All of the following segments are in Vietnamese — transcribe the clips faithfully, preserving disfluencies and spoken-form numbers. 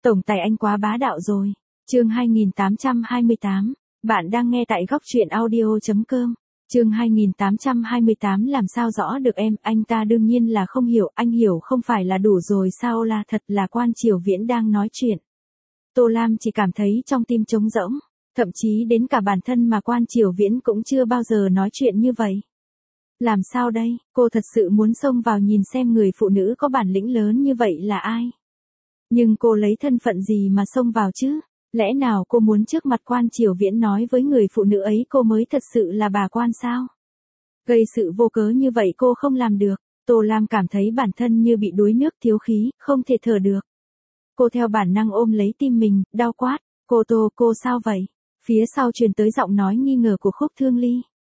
Tổng tài anh quá bá đạo rồi. Chương hai nghìn tám trăm hai mươi tám. Bạn đang nghe tại góc truyện audio chấm com. Chương hai nghìn tám trăm hai mươi tám làm sao rõ được em, anh ta đương nhiên là không hiểu, anh hiểu không phải là đủ rồi sao, là thật là Quan Triều Viễn đang nói chuyện. Tô Lam chỉ cảm thấy trong tim trống rỗng, thậm chí đến cả bản thân mà Quan Triều Viễn cũng chưa bao giờ nói chuyện như vậy. Làm sao đây, cô thật sự muốn xông vào nhìn xem người phụ nữ có bản lĩnh lớn như vậy là ai. Nhưng cô lấy thân phận gì mà xông vào chứ? Lẽ nào cô muốn trước mặt Quan Triều Viễn nói với người phụ nữ ấy cô mới thật sự là bà Quan sao? Gây sự vô cớ như vậy cô không làm được. Tô Lam cảm thấy bản thân như bị đuối nước thiếu khí, không thể thở được. Cô theo bản năng ôm lấy tim mình, đau quát. Cô Tô, cô sao vậy? Phía sau truyền tới giọng nói nghi ngờ của Khúc Thương Ly.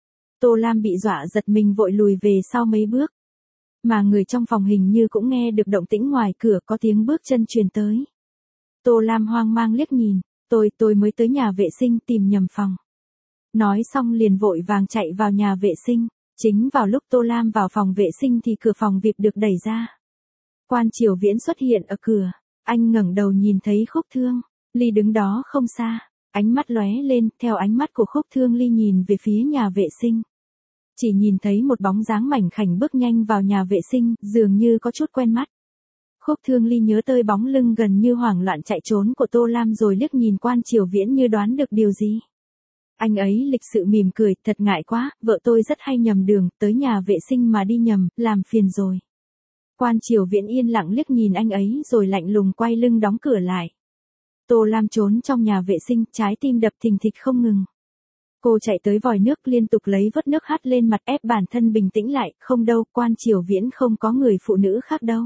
Tô Lam bị dọa giật mình vội lùi về sau mấy bước. Mà người trong phòng hình như cũng nghe được động tĩnh ngoài cửa, có tiếng bước chân truyền tới. Tô Lam hoang mang liếc nhìn, tôi, tôi mới tới nhà vệ sinh tìm nhầm phòng. Nói xong liền vội vàng chạy vào nhà vệ sinh. Chính vào lúc Tô Lam vào phòng vệ sinh thì cửa phòng vip được đẩy ra. Quan Triều Viễn xuất hiện ở cửa, anh ngẩng đầu nhìn thấy Khúc Thương Ly đứng đó không xa, ánh mắt lóe lên, theo ánh mắt của Khúc Thương Ly nhìn về phía nhà vệ sinh. Chỉ nhìn thấy một bóng dáng mảnh khảnh bước nhanh vào nhà vệ sinh, dường như có chút quen mắt. Khúc Thương Ly nhớ tới bóng lưng gần như hoảng loạn chạy trốn của Tô Lam rồi liếc nhìn Quan Triều Viễn như đoán được điều gì. Anh ấy lịch sự mỉm cười, thật ngại quá, vợ tôi rất hay nhầm đường, tới nhà vệ sinh mà đi nhầm, làm phiền rồi. Quan Triều Viễn yên lặng liếc nhìn anh ấy rồi lạnh lùng quay lưng đóng cửa lại. Tô Lam trốn trong nhà vệ sinh, trái tim đập thình thịch không ngừng. Cô chạy tới vòi nước liên tục lấy vớt nước hắt lên mặt ép bản thân bình tĩnh lại, không đâu, Quan Triều Viễn không có người phụ nữ khác đâu.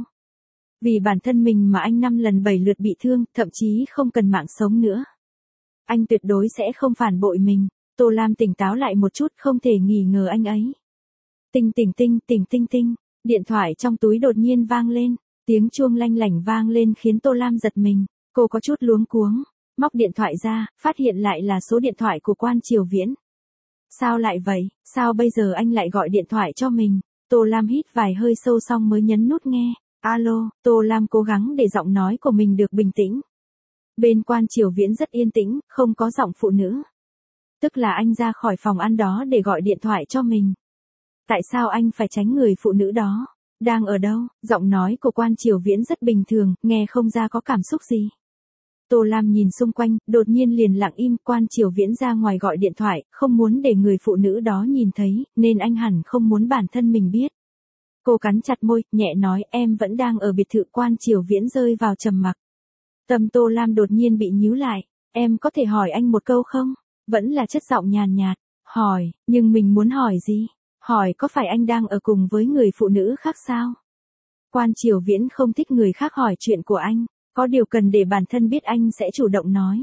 Vì bản thân mình mà anh năm lần bảy lượt bị thương, thậm chí không cần mạng sống nữa. Anh tuyệt đối sẽ không phản bội mình. Tô Lam tỉnh táo lại một chút, không thể nghi ngờ anh ấy. Tinh tỉnh tinh tỉnh tinh tinh, điện thoại trong túi đột nhiên vang lên, tiếng chuông lanh lảnh vang lên khiến Tô Lam giật mình, cô có chút luống cuống, móc điện thoại ra, phát hiện lại là số điện thoại của Quan Triều Viễn. Sao lại vậy, sao bây giờ anh lại gọi điện thoại cho mình? Tô Lam hít vài hơi sâu xong mới nhấn nút nghe. Alo, Tô Lam cố gắng để giọng nói của mình được bình tĩnh. Bên Quan Triều Viễn rất yên tĩnh, không có giọng phụ nữ. Tức là anh ra khỏi phòng ăn đó để gọi điện thoại cho mình. Tại sao anh phải tránh người phụ nữ đó? Đang ở đâu? Giọng nói của Quan Triều Viễn rất bình thường, nghe không ra có cảm xúc gì. Tô Lam nhìn xung quanh, đột nhiên liền lặng im. Quan Triều Viễn ra ngoài gọi điện thoại, không muốn để người phụ nữ đó nhìn thấy, nên anh hẳn không muốn bản thân mình biết. Cô cắn chặt môi, nhẹ nói, em vẫn đang ở biệt thự. Quan Triều Viễn rơi vào trầm mặc. Tâm Tô Lam đột nhiên bị nhíu lại, em có thể hỏi anh một câu không? Vẫn là chất giọng nhàn nhạt, hỏi, nhưng mình muốn hỏi gì? Hỏi có phải anh đang ở cùng với người phụ nữ khác sao? Quan Triều Viễn không thích người khác hỏi chuyện của anh, có điều cần để bản thân biết anh sẽ chủ động nói.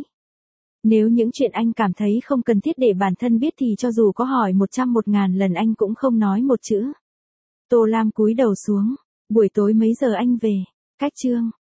Nếu những chuyện anh cảm thấy không cần thiết để bản thân biết thì cho dù có hỏi một trăm một ngàn lần anh cũng không nói một chữ. Tô Lam cúi đầu xuống, buổi tối mấy giờ anh về? Cách chương,